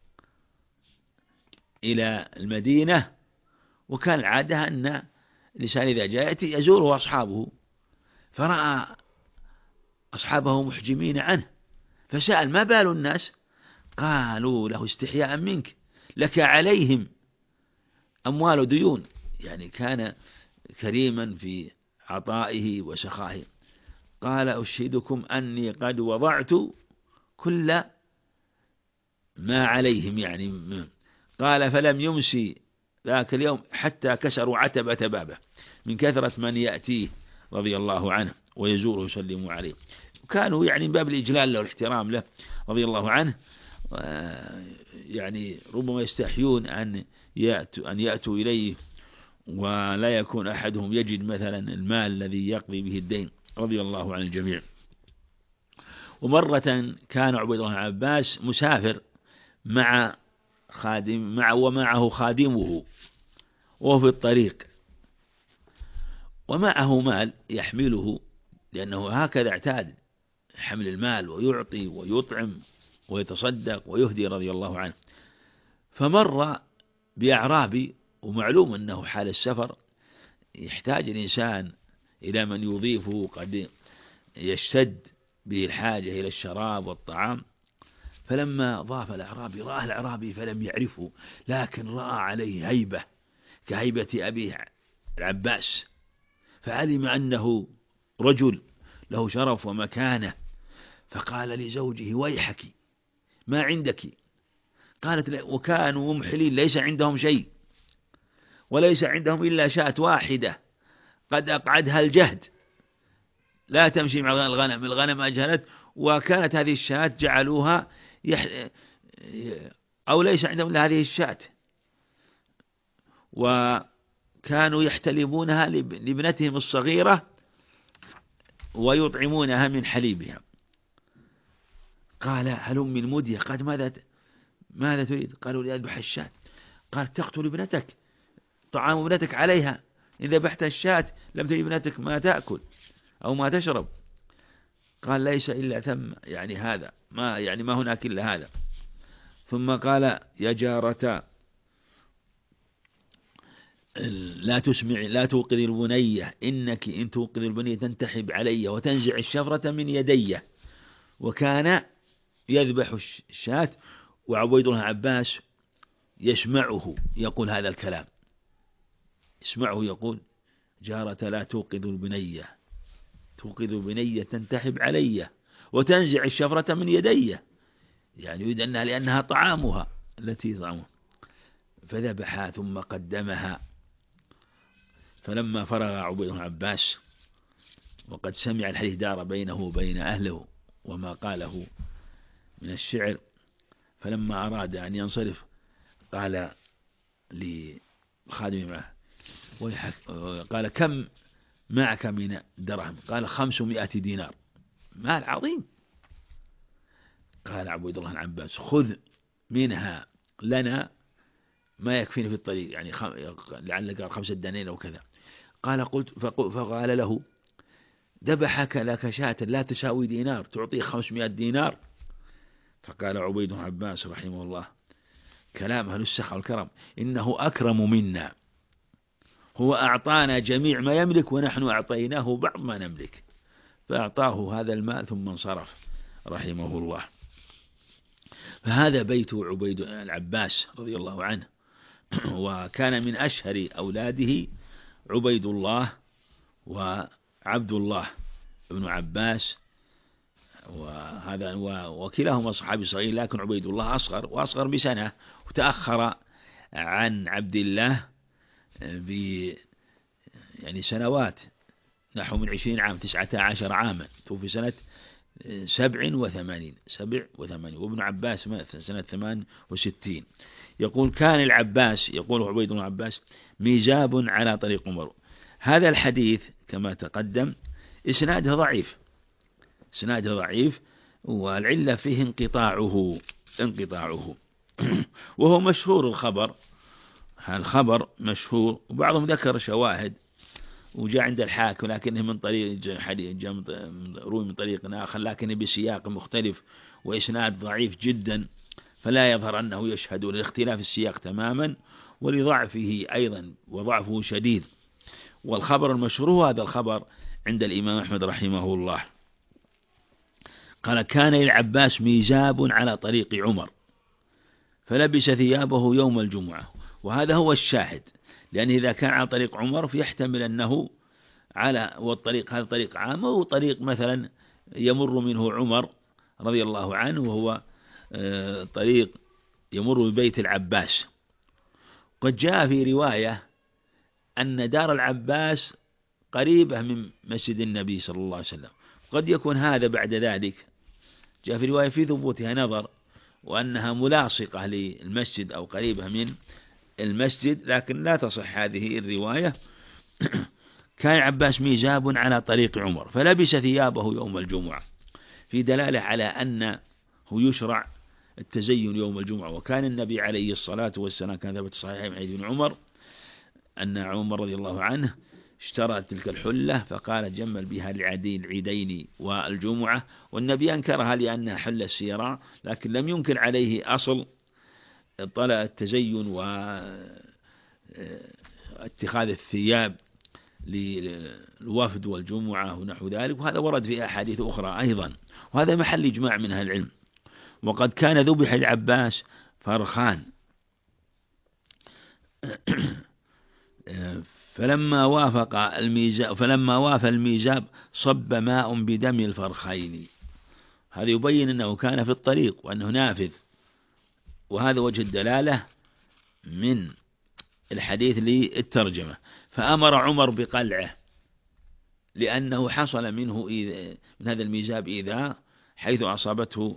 Speaker 1: إلى المدينة، وكان العادة أن الإنسان إذا جاء يزوره أصحابه، فرأى أصحابه محجمين عنه فسأل ما بال الناس؟ قالوا له استحياء منك لك عليهم أموال ديون، يعني كان كريما في عطائه وسخائه. قال أشهدكم أني قد وضعت كل ما عليهم، يعني قال فلم يمسي ذاك اليوم حتى كسروا عتبة بابه من كثرة من يأتيه رضي الله عنه ويزوره ويسلموا عليه. كانوا يعني باب الإجلال له والاحترام له رضي الله عنه، يعني ربما يستحيون أن يأتوا, أن يأتوا إليه ولا يكون أحدهم يجد مثلا المال الذي يقضي به الدين رضي الله عن الجميع. ومرة كان عبيد الله بن عباس مسافر مع خادم مع ومعه خادمه وهو في الطريق، ومعه مال يحمله، لأنه هكذا اعتاد حمل المال ويعطي ويطعم ويتصدق ويهدي رضي الله عنه. فمر بأعرابي، ومعلوم أنه حال السفر يحتاج الإنسان إلى من يضيفه، قد يشتد به الحاجة إلى الشراب والطعام. فلما ضاف الأعرابي رأى الأعرابي فلم يعرفه، لكن رأى عليه هيبة كهيبة أبيه العباس، فعلم أنه رجل له شرف ومكانة، فقال لزوجه ويحك ما عندك؟ قالت وكانوا ممحلين ليس عندهم شيء، وليس عندهم إلا شاة واحدة قد أقعدها الجهد لا تمشي مع الغنم، الغنم أجهلت وكانت هذه الشاة جعلوها يح... أو ليس عندهم إلا هذه الشاة، وكانوا يحتلبونها لابنتهم الصغيرة ويطعمونها من حليبها. قال هلم من مدية، قال ماذا ماذا تريد؟ قالوا لأذبح الشاة. قال تقتل ابنتك، طعام ابنتك عليها، إذا ذبحت الشاة لم تجد ابنتك ما تأكل أو ما تشرب. قال ليس إلا ثم، يعني هذا ما يعني ما هناك إلا هذا. ثم قال يا جارة لا تسمع لا توقظ البنية، إنك إن توقظ البنية تنتحب علي وتنزع الشفرة من يدي. وكان يذبح الشاة وعبيد الله عباس يسمعه يقول هذا الكلام، يسمعه يقول جارة لا توقظ البنية، توقظ البنية تنتحب علي وتنزع الشفرة من يدي، يعني يريد أنها لأنها طعامها التي طعامها. فذبحها ثم قدمها. فلما فرغ عبيد بن عباس وقد سمع الحديث دار بينه وبين أهله وما قاله من الشعر، فلما أراد أن ينصرف قال لخادم معه قال كم معك من درهم؟ قال خمسمائة دينار، مال عظيم. قال عبد الله بن عباس خذ منها لنا ما يكفينا في الطريق، يعني خم... لعل قال خمسة دنانير أو كذا. قال قلت فقال له ذبحك لك شاة لا تساوي دينار تعطيه خمسمائة دينار؟ فقال عبيد بن عباس رحمه الله كلام أهل السخاء والكرم إنه أكرم منا، هو أعطانا جميع ما يملك ونحن أعطيناه بعض ما نملك. فأعطاه هذا المال ثم انصرف رحمه الله. فهذا بيت عبيد العباس رضي الله عنه، وكان من أشهر أولاده عبيد الله وعبد الله ابن عباس، وهذا وكلاهما صحابي صغير، لكن عبيد الله أصغر وأصغر بسنة، وتأخر عن عبد الله ب يعني سنوات نحو من عشرين عام، تسعة عشر عاما، توفي سنة سبع وثمانين سبع وثمانين وابن عباس سنة ثمان وستين. يقول كان العباس، يقول عبيد بن عباس ميزاب على طريق عمر. هذا الحديث كما تقدم إسناده ضعيف، إسناده ضعيف، والعلة فيه انقطاعه انقطاعه وهو مشهور الخبر، الخبر مشهور، وبعضهم ذكر شواهد وجاء عند الحاكم لكنه من طريق حديث روي من طريق آخر لكنه بسياق مختلف وإسناد ضعيف جدا، فلا يظهر أنه يشهد لاختلاف السياق تماما ولضعفه أيضا، وضعفه شديد. والخبر المشهور هذا الخبر عند الإمام أحمد رحمه الله. قال كان للعباس ميزاب على طريق عمر فلبس ثيابه يوم الجمعة، وهذا هو الشاهد، لأن إذا كان على طريق عمر فيحتمل أنه على والطريق هذا طريق عام أو طريق مثلا يمر منه عمر رضي الله عنه، وهو طريق يمر ببيت العباس. قد جاء في رواية أن دار العباس قريبة من مسجد النبي صلى الله عليه وسلم، قد يكون هذا بعد ذلك جاء في رواية في ثبوتها نظر وأنها ملاصقة للمسجد أو قريبة من المسجد، لكن لا تصح هذه الرواية. كان العباس ميزاب على طريق عمر فلبس ثيابه يوم الجمعة، في دلالة على أنه يشرع التزين يوم الجمعة. وكان النبي عليه الصلاة والسلام كان ثبت صحيح من حديث ابن عمر أن عمر رضي الله عنه اشترى تلك الحلة فقال جمل بها العيدين العيدين والجمعة، والنبي أنكرها لأنها حلة السيراء، لكن لم ينكر عليه أصل طلع التزين واتخاذ الثياب للوفد والجمعة ونحو ذلك، وهذا ورد في أحاديث أخرى أيضا، وهذا محل إجماع من أهل العلم. وقد كان ذبح العباس فرخان فلما وافق الميزاب فلما وافى الميزاب صب ماء بدم الفرخين. هذا يبين أنه كان في الطريق وأنه نافذ، وهذا وجه الدلالة من الحديث للترجمة. فأمر عمر بقلعه لأنه حصل منه إذا من هذا الميزاب إذا حيث أصابته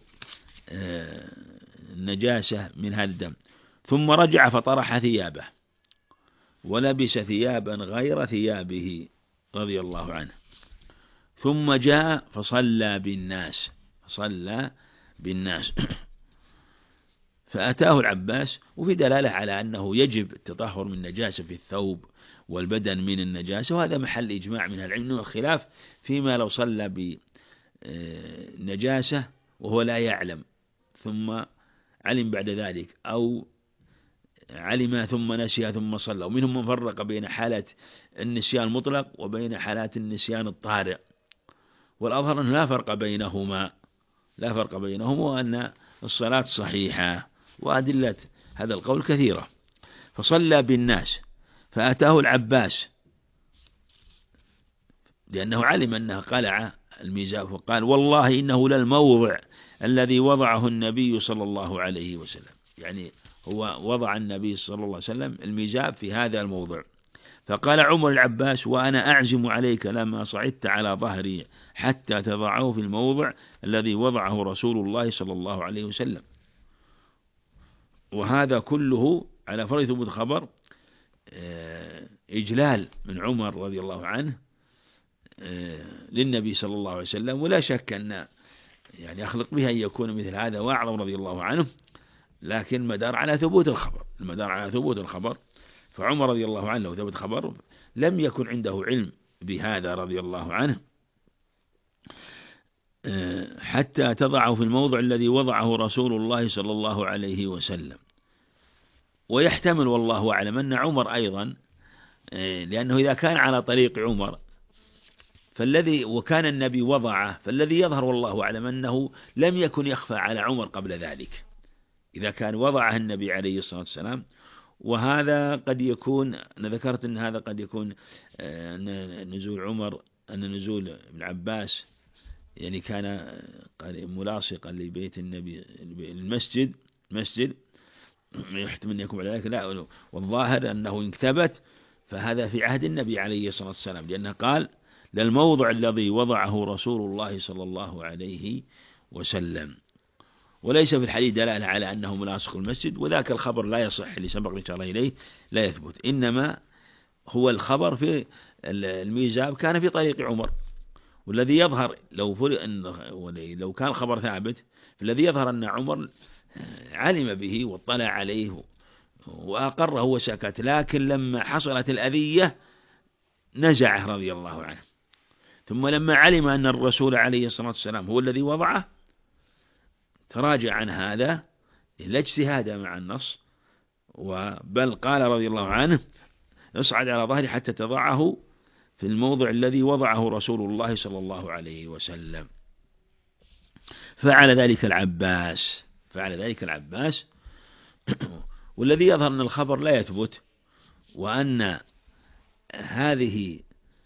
Speaker 1: النجاسة من هذا الدم، ثم رجع فطرح ثيابه ولبس ثيابا غير ثيابه رضي الله عنه، ثم جاء فصلى بالناس صلى بالناس فأتاه العباس. وفي دلالة على أنه يجب التطهر من النجاسة في الثوب والبدن من النجاسة، وهذا محل إجماع من العلم، والخلاف فيما لو صلى بنجاسة وهو لا يعلم ثم علم بعد ذلك، أو علم ثم نسي ثم صلى. ومنهم من فرق بين حالة النسيان المطلق وبين حالات النسيان الطارئ، والأظهر أنه لا فرق بينهما لا فرق بينهما وأن الصلاة صحيحة، وأدلة هذا القول كثيرة. فصلى بالناس فأتاه العباس لأنه علم أنه قلع الميزاب، فقال والله إنه للموضع الذي وضعه النبي صلى الله عليه وسلم، يعني هو وضع النبي صلى الله عليه وسلم الميزاب في هذا الموضع. فقال عمر العباس وأنا أعزم عليك لما صعدت على ظهري حتى تضعه في الموضع الذي وضعه رسول الله صلى الله عليه وسلم. وهذا كله على فرض ثبوت خبر إجلال من عمر رضي الله عنه للنبي صلى الله عليه وسلم، ولا شك أن يعني أخلق بها أن يكون مثل هذا وأعظم رضي الله عنه، لكن المدار على ثبوت الخبر المدار على ثبوت الخبر فعمر رضي الله عنه لو ثبت خبر لم يكن عنده علم بهذا رضي الله عنه حتى تضعه في الموضع الذي وضعه رسول الله صلى الله عليه وسلم. ويحتمل والله أعلم أن عمر أيضا، لأنه إذا كان على طريق عمر فالذي وكان النبي وضعه، فالذي يظهر والله أعلم أنه لم يكن يخفى على عمر قبل ذلك إذا كان وضعه النبي عليه الصلاة والسلام. وهذا قد يكون، أنا ذكرت أن هذا قد يكون أن نزول عمر أن نزول ابن عباس يعني كان ملاصقا لبيت النبي المسجد مسجد يحتمل أن يكون على ذلك، لا، والظاهر أنه إن ثبت فهذا في عهد النبي عليه الصلاة والسلام، لأنه قال للموضع الذي وضعه رسول الله صلى الله عليه وسلم. وليس في الحديث دلالة على أنه ملاصق المسجد، وذاك الخبر لا يصح اللي سبق إن شاء الله إليه لا يثبت، إنما هو الخبر في الميزاب كان في طريق عمر. والذي يظهر لو لو كان الخبر ثابت فالذي يظهر أن عمر علم به واطلع عليه وأقره وسكت، لكن لما حصلت الأذية نزعه رضي الله عنه، ثم لما علم أن الرسول عليه الصلاة والسلام هو الذي وضعه تراجع عن هذا لا اجتهاد مع النص، وبل قال رضي الله عنه اصعد على ظهري حتى تضعه في الموضع الذي وضعه رسول الله صلى الله عليه وسلم. فعل ذلك العباس فعل ذلك العباس والذي يظهر أن الخبر لا يثبت، وأن هذه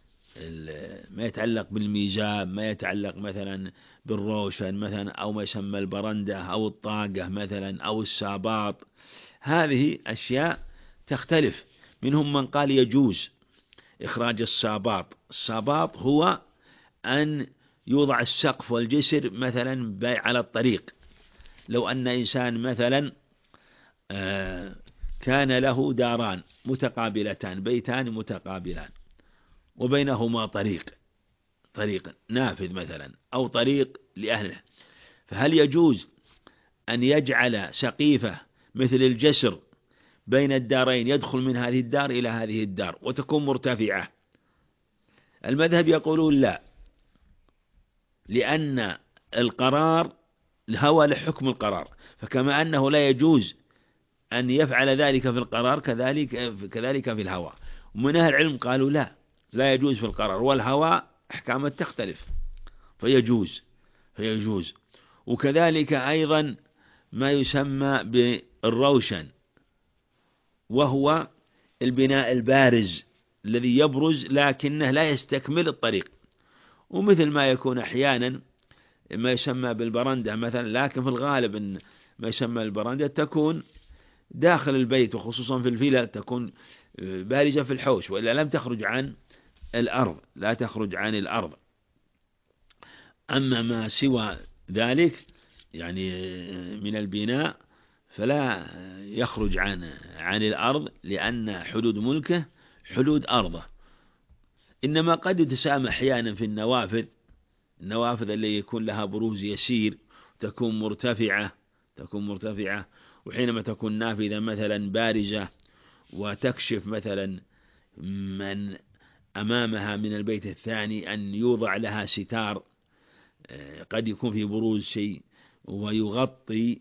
Speaker 1: ما يتعلق بالميزاب، ما يتعلق مثلا بالروشن مثلا، أو ما يسمى البرندة أو الطاقة مثلا أو الساباط، هذه أشياء تختلف. منهم من قال يجوز إخراج الساباط. الساباط هو أن يوضع السقف والجسر مثلا على الطريق. لو أن إنسان مثلا كان له داران متقابلتان، بيتان متقابلان وبينهما طريق طريق نافذ مثلا أو طريق لأهله، فهل يجوز أن يجعل سقيفة مثل الجسر بين الدارين يدخل من هذه الدار إلى هذه الدار وتكون مرتفعة؟ المذهب يقولون لا، لأن القرار الهوى لحكم القرار، فكما أنه لا يجوز أن يفعل ذلك في القرار كذلك كذلك في الهوى. ومن أهل العلم قالوا لا لا يجوز في القرار والهوى أحكامه تختلف فيجوز فيجوز وكذلك أيضا ما يسمى بالروشن، وهو البناء البارز الذي يبرز لكنه لا يستكمل الطريق، ومثل ما يكون أحيانا ما يسمى بالبرندة مثلا، لكن في الغالب إن ما يسمى البرندة تكون داخل البيت، وخصوصا في الفيلا تكون بارزة في الحوش، وإلا لم تخرج عن الأرض لا تخرج عن الأرض. أما ما سوى ذلك يعني من البناء فلا يخرج عن عن الأرض، لأن حدود ملكه حدود أرضه. إنما قد يتسامح أحيانا في النوافذ، النوافذ اللي يكون لها بروز يسير تكون مرتفعة تكون مرتفعة وحينما تكون نافذة مثلا بارزة وتكشف مثلا من أمامها من البيت الثاني، أن يوضع لها ستار قد يكون في بروز شيء ويغطي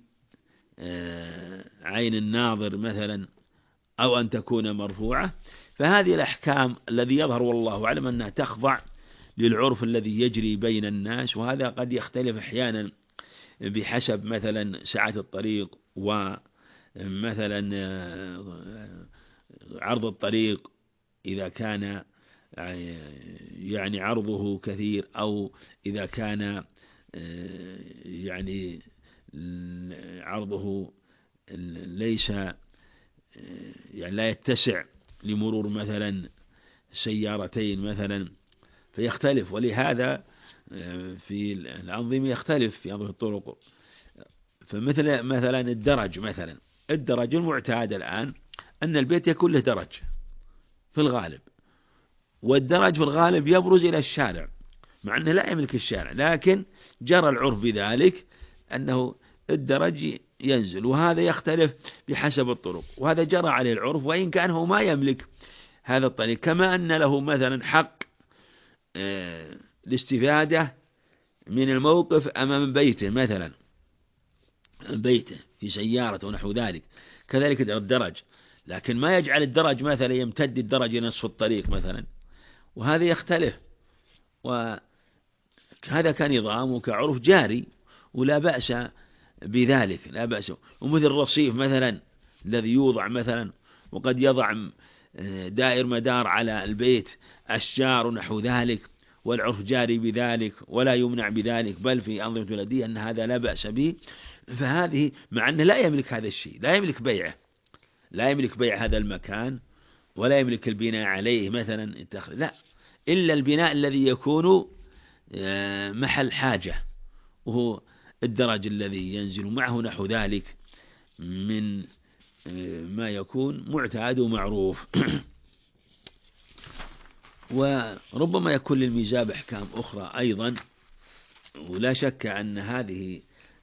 Speaker 1: عين الناظر مثلا، أو أن تكون مرفوعة. فهذه الأحكام الذي يظهر والله أعلم أنها تخضع للعرف الذي يجري بين الناس، وهذا قد يختلف أحيانا بحسب مثلا سعة الطريق ومثلا عرض الطريق، إذا كان يعني عرضه كثير، أو إذا كان يعني عرضه ليس يعني لا يتسع لمرور مثلا سيارتين مثلا، فيختلف. ولهذا في الأنظمة يختلف في أنظمة الطرق. فمثل مثلا الدرج مثلا الدرج المعتاد الآن أن البيت يكون له درج في الغالب، والدرج في الغالب يبرز إلى الشارع مع أنه لا يملك الشارع، لكن جرى العرف بذلك أنه الدرج ينزل، وهذا يختلف بحسب الطرق، وهذا جرى عليه العرف وإن كان هو ما يملك هذا الطريق. كما أن له مثلا حق الاستفادة من الموقف أمام بيته مثلا، بيته في سيارة ونحو ذلك، كذلك الدرج، لكن ما يجعل الدرج مثلا يمتد الدرج إلى نصف الطريق مثلا، وهذا يختلف. وهذا كنظام وكعرف جاري ولا بأس بذلك، لا بأس. ومثل الرصيف مثلا الذي يوضع مثلا، وقد يضع دائر مدار على البيت أشجار ونحو ذلك، والعرف جاري بذلك ولا يمنع بذلك، بل في أنظمة بلدية أن هذا لا بأس به. فهذه مع أنه لا يملك هذا الشيء، لا يملك بيعه، لا يملك بيع هذا المكان، ولا يملك البناء عليه مثلا، لا، إلا البناء الذي يكون محل حاجة، وهو الدرج الذي ينزل معه نحو ذلك من ما يكون معتاد ومعروف. وربما يكون للميزاب أحكام أخرى أيضا، ولا شك أن هذه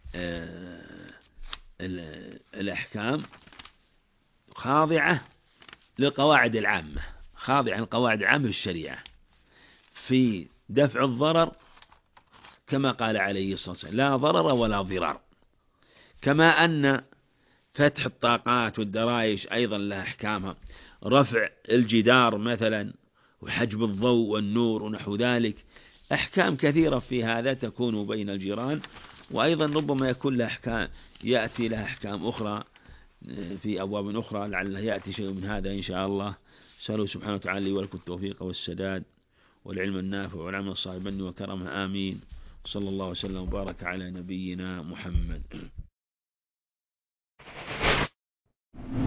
Speaker 1: الأحكام خاضعة للقواعد العامة، خاضعة للقواعد العامة في الشريعة في دفع الضرر، كما قال عليه الصلاة والسلام لا ضرر ولا ضرار. كما أن فتح الطاقات والدرايش أيضا لها أحكامها، رفع الجدار مثلا وحجب الضوء والنور ونحو ذلك، أحكام كثيرة في هذا تكون بين الجيران. وأيضا ربما يكون لها أحكام، يأتي لها أحكام أخرى في أبواب أخرى، لعله يأتي شيء من هذا إن شاء الله. سألوا سبحانه وتعالى لي ولكم التوفيق والسداد والعلم النافع والعمل الصالح مني وكرمه، آمين. صلى الله وسلم وبارك على نبينا محمد.